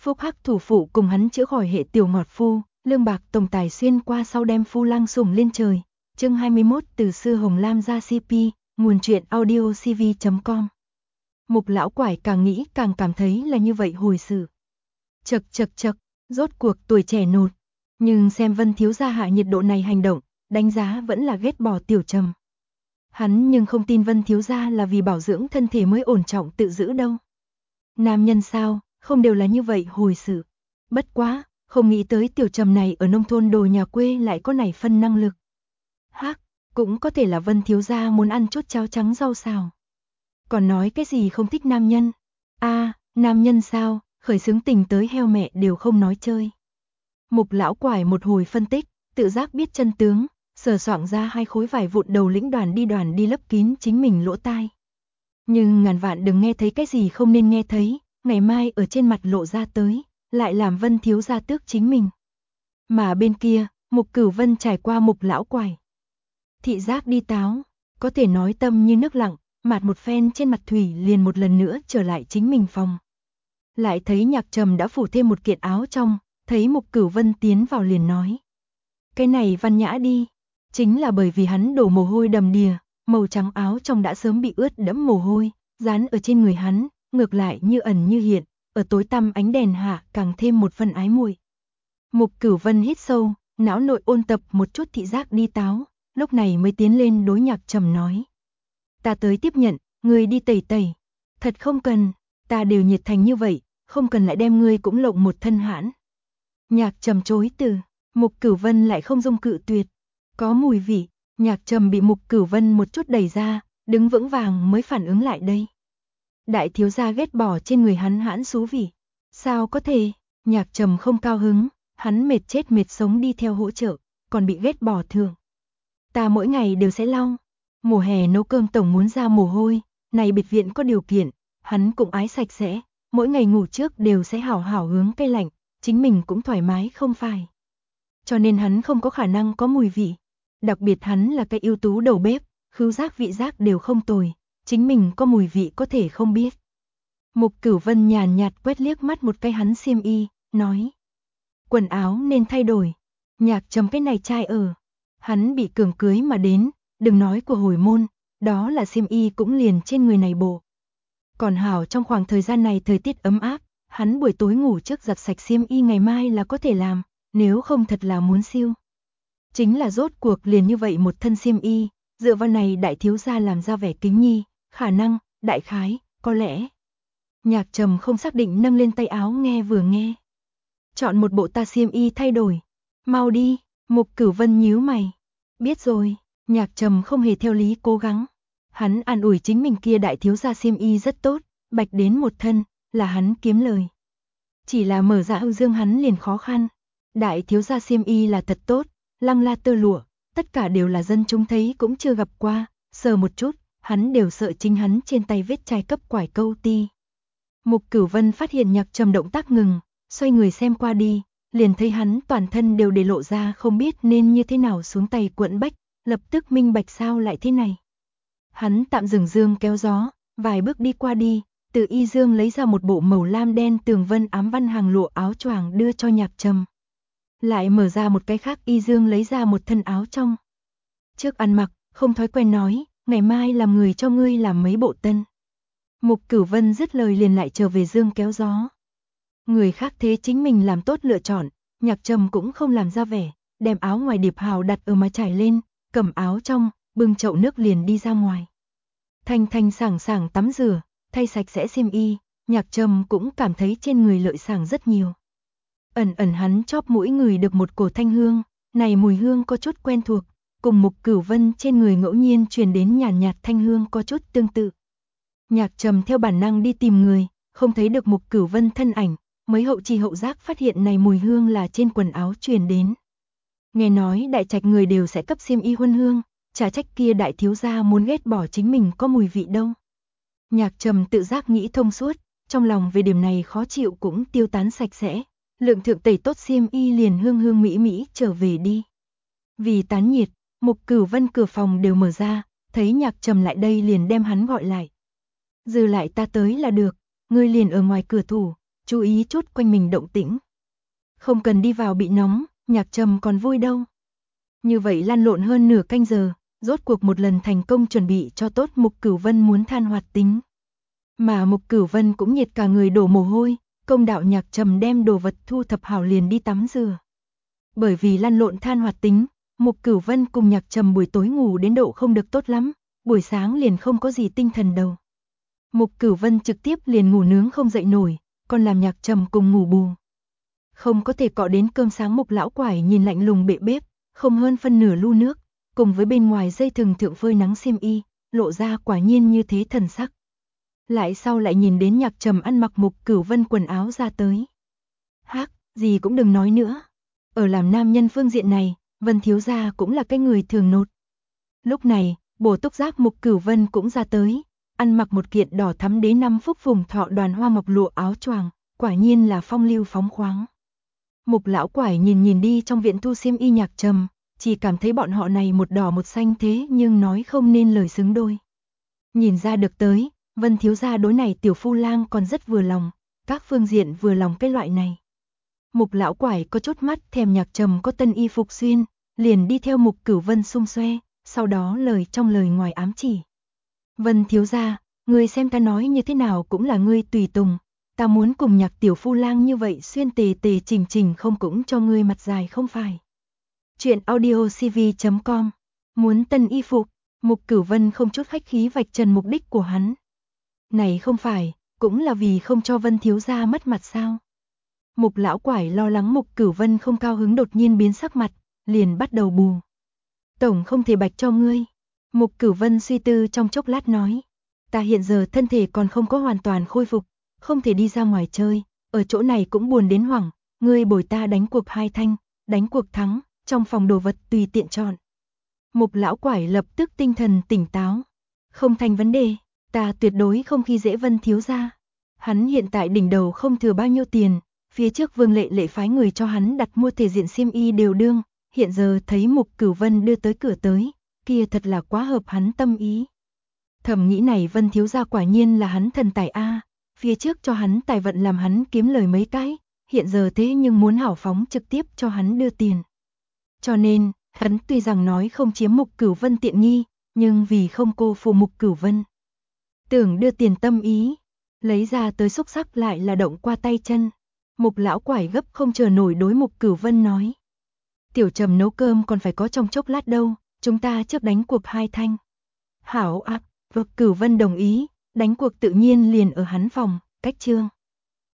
Phúc hắc thủ phụ cùng hắn chữa khỏi hệ tiểu ngọt phu, lương bạc tổng tài xuyên qua sau đem phu lang sủng lên trời. Chương 21 từ xưa Hồng Lam ra CP, nguồn truyện audio cv.com. Mục lão quải càng nghĩ càng cảm thấy là như vậy hồi sự. Chậc, rốt cuộc tuổi trẻ nột. Nhưng xem Vân thiếu gia hạ nhiệt độ này hành động, đánh giá vẫn là ghét bỏ Tiểu Trầm. Hắn nhưng không tin Vân thiếu gia là vì bảo dưỡng thân thể mới ổn trọng tự giữ đâu. Nam nhân sao, không đều là như vậy hồi sự. Bất quá, không nghĩ tới Tiểu Trầm này ở nông thôn đồ nhà quê lại có này phân năng lực. Hắc, cũng có thể là Vân thiếu gia muốn ăn chút cháo trắng rau xào. Còn nói cái gì không thích nam nhân? Nam nhân sao, khởi xướng tình tới heo mẹ đều không nói chơi. Mục lão quải một hồi phân tích, tự giác biết chân tướng, sờ soạng ra 2 khối vải vụn đầu lĩnh đoàn đi lấp kín chính mình lỗ tai. Nhưng ngàn vạn đừng nghe thấy cái gì không nên nghe thấy, ngày mai ở trên mặt lộ ra tới, lại làm Vân thiếu gia tước chính mình. Mà bên kia, Mục Cửu Vân trải qua Mục lão quải. Thị giác đi táo, có thể nói tâm như nước lặng, mạt một phen trên mặt thủy liền một lần nữa trở lại chính mình phòng. Lại thấy Nhạc Trầm đã phủ thêm một kiện áo trong, thấy Mục Cửu Vân tiến vào liền nói. Cái này văn nhã đi, chính là bởi vì hắn đổ mồ hôi đầm đìa, màu trắng áo trong đã sớm bị ướt đẫm mồ hôi, dán ở trên người hắn, ngược lại như ẩn như hiện, ở tối tăm ánh đèn hạ càng thêm một phần ái muội. Mục Cửu Vân hít sâu, não nội ôn tập một chút thị giác đi táo, lúc này mới tiến lên đối Nhạc Trầm nói. Ta tới tiếp nhận, ngươi đi tẩy tẩy. Thật không cần, ta đều nhiệt thành như vậy, không cần lại đem ngươi cũng lộng một thân hãn. Nhạc Trầm chối từ, Mục Cửu Vân lại không dung cự tuyệt. Có mùi vị, Nhạc Trầm bị Mục Cửu Vân một chút đẩy ra, đứng vững vàng mới phản ứng lại đây. Đại thiếu gia ghét bỏ trên người hắn hãn xú vị. Sao có thể, Nhạc Trầm không cao hứng, hắn mệt chết mệt sống đi theo hỗ trợ, còn bị ghét bỏ thường. Ta mỗi ngày đều sẽ lau. Mùa hè nấu cơm tổng muốn ra mồ hôi, này biệt viện có điều kiện, hắn cũng ái sạch sẽ, mỗi ngày ngủ trước đều sẽ hảo hảo hướng cây lạnh, chính mình cũng thoải mái không phải. Cho nên hắn không có khả năng có mùi vị. Đặc biệt hắn là cái ưu tú đầu bếp, khứu giác vị giác đều không tồi, chính mình có mùi vị có thể không biết. Mục Cửu Vân nhàn nhạt quét liếc mắt một cái hắn xiêm y, nói. Quần áo nên thay đổi, Nhạc Trầm cái này trai ở. Hắn bị cường cưới mà đến, đừng nói của hồi môn, đó là xiêm y cũng liền trên người này bộ. Còn hảo trong khoảng thời gian này thời tiết ấm áp, hắn buổi tối ngủ trước giặt sạch xiêm y ngày mai là có thể làm, nếu không thật là muốn siêu. Chính là rốt cuộc liền như vậy một thân xiêm y, dựa vào này đại thiếu gia làm ra vẻ kính nhi, khả năng, đại khái, có lẽ. Nhạc Trầm không xác định nâng lên tay áo nghe vừa nghe. Chọn một bộ ta xiêm y thay đổi, mau đi, Mục Cửu Vân nhíu mày. Biết rồi, Nhạc Trầm không hề theo lý cố gắng. Hắn an ủi chính mình kia đại thiếu gia xiêm y rất tốt, bạch đến một thân, là hắn kiếm lời. Chỉ là mở ra ưu dương hắn liền khó khăn. Đại thiếu gia xiêm y là thật tốt, lăng la tơ lụa, tất cả đều là dân chúng thấy cũng chưa gặp qua, sờ một chút, hắn đều sợ chính hắn trên tay vết chai cấp quải câu ti. Mục Cửu Vân phát hiện Nhạc Trầm động tác ngừng, xoay người xem qua đi, liền thấy hắn toàn thân đều để lộ ra không biết nên như thế nào xuống tay quẫn bách, lập tức minh bạch sao lại thế này. Hắn tạm dừng dương kéo gió, vài bước đi qua đi, từ y dương lấy ra một bộ màu lam đen tường vân ám văn hàng lụa áo choàng đưa cho Nhạc Trầm. Lại mở ra một cái khác y dương lấy ra một thân áo trong. Trước ăn mặc, không thói quen nói, ngày mai làm người cho ngươi làm mấy bộ tân. Mục Cửu Vân dứt lời liền lại trở về dương kéo gió. Người khác thế chính mình làm tốt lựa chọn, Nhạc Trầm cũng không làm ra vẻ, đem áo ngoài điệp hào đặt ở má trải lên, cầm áo trong, bưng chậu nước liền đi ra ngoài. Thanh thanh sảng sảng tắm rửa, thay sạch sẽ xiêm y, Nhạc Trầm cũng cảm thấy trên người lợi sảng rất nhiều. Ẩn ẩn hắn chóp mũi người được một cổ thanh hương, này mùi hương có chút quen thuộc, cùng Mục Cửu Vân trên người ngẫu nhiên truyền đến nhàn nhạt thanh hương có chút tương tự. Nhạc Trầm theo bản năng đi tìm người, không thấy được Mục Cửu Vân thân ảnh, mới hậu chi hậu giác phát hiện này mùi hương là trên quần áo truyền đến. Nghe nói đại trạch người đều sẽ cấp xiêm y huân hương, chả trách kia đại thiếu gia muốn ghét bỏ chính mình có mùi vị đâu. Nhạc Trầm tự giác nghĩ thông suốt, trong lòng về điểm này khó chịu cũng tiêu tán sạch sẽ, lượng thượng tẩy tốt xiêm y liền hương hương mỹ mỹ trở về đi. Vì tán nhiệt, Mục Cửu Vân cửa phòng đều mở ra, thấy Nhạc Trầm lại đây liền đem hắn gọi lại. Dư lại ta tới là được, ngươi liền ở ngoài cửa thủ, chú ý chút quanh mình động tĩnh. Không cần đi vào bị nóng, Nhạc Trầm còn vui đâu. Như vậy lăn lộn hơn nửa canh giờ, rốt cuộc một lần thành công chuẩn bị cho tốt Mục Cửu Vân muốn than hoạt tính. Mà Mục Cửu Vân cũng nhiệt cả người đổ mồ hôi, công đạo Nhạc Trầm đem đồ vật thu thập hảo liền đi tắm rửa. Bởi vì lăn lộn than hoạt tính, Mục Cửu Vân cùng Nhạc Trầm buổi tối ngủ đến độ không được tốt lắm, buổi sáng liền không có gì tinh thần đầu. Mục Cửu Vân trực tiếp liền ngủ nướng không dậy nổi, còn làm Nhạc Trầm cùng ngủ bù. Không có thể cọ đến cơm sáng. Mục lão quải nhìn lạnh lùng bệ bếp, không hơn phân nửa lu nước, cùng với bên ngoài dây thừng thượng phơi nắng xiêm y, lộ ra quả nhiên như thế thần sắc. Lại sau lại nhìn đến Nhạc Trầm ăn mặc Mục Cửu Vân quần áo ra tới. Hắc, gì cũng đừng nói nữa. Ở làm nam nhân phương diện này, Vân thiếu gia cũng là cái người thường nột. Lúc này, bổ túc giác Mục Cửu Vân cũng ra tới, ăn mặc một kiện đỏ thắm đế năm phúc phùng thọ đoàn hoa mộc lụa áo choàng, quả nhiên là phong lưu phóng khoáng. Mục lão quải nhìn đi trong viện thu xiêm y Nhạc Trầm, chỉ cảm thấy bọn họ này một đỏ một xanh thế nhưng nói không nên lời xứng đôi. Nhìn ra được tới, Vân thiếu gia đối này tiểu phu lang còn rất vừa lòng, các phương diện vừa lòng cái loại này. Mục lão quải có chút mắt thèm Nhạc Trầm có tân y phục xuyên, liền đi theo Mục Cửu Vân xung xoe, sau đó lời trong lời ngoài ám chỉ. Vân thiếu gia, ngươi xem ta nói như thế nào cũng là ngươi tùy tùng, ta muốn cùng Nhạc tiểu phu lang như vậy xuyên tề tề chỉnh chỉnh không cũng cho ngươi mặt dài không phải. Chuyện audiocv.com. Muốn tân y phục, Mục Cửu Vân không chút khách khí vạch trần mục đích của hắn. Này không phải, cũng là vì không cho Vân thiếu gia mất mặt sao? Mục lão quải lo lắng Mục Cửu Vân không cao hứng đột nhiên biến sắc mặt, liền bắt đầu bù. Tổng không thể bạch cho ngươi. Mục Cửu Vân suy tư trong chốc lát nói. Ta hiện giờ thân thể còn không có hoàn toàn khôi phục, không thể đi ra ngoài chơi, ở chỗ này cũng buồn đến hoảng, ngươi bồi ta đánh cuộc 2 thanh, đánh cuộc thắng, trong phòng đồ vật tùy tiện chọn. Mục lão quải lập tức tinh thần tỉnh táo. Không thành vấn đề, ta tuyệt đối không khi dễ Vân thiếu gia. Hắn hiện tại đỉnh đầu không thừa bao nhiêu tiền, phía trước Vương Lệ Lệ phái người cho hắn đặt mua thể diện xiêm y đều đương, hiện giờ thấy Mục Cửu Vân đưa tới cửa tới, kia thật là quá hợp hắn tâm ý. Thầm nghĩ này Vân thiếu gia quả nhiên là hắn thần tài a, phía trước cho hắn tài vận làm hắn kiếm lời mấy cái, hiện giờ thế nhưng muốn hảo phóng trực tiếp cho hắn đưa tiền. Cho nên, hắn tuy rằng nói không chiếm Mục Cửu Vân tiện nghi, nhưng vì không cô phụ Mục Cửu Vân, tưởng đưa tiền tâm ý, lấy ra tới xúc sắc lại là động qua tay chân. Mục lão quải gấp không chờ nổi đối Mục Cửu Vân nói. Tiểu Trầm nấu cơm còn phải có trong chốc lát đâu, chúng ta trước đánh cuộc 2 thanh. Hảo ạ, Mục Cửu Vân đồng ý, đánh cuộc tự nhiên liền ở hắn phòng, cách trương.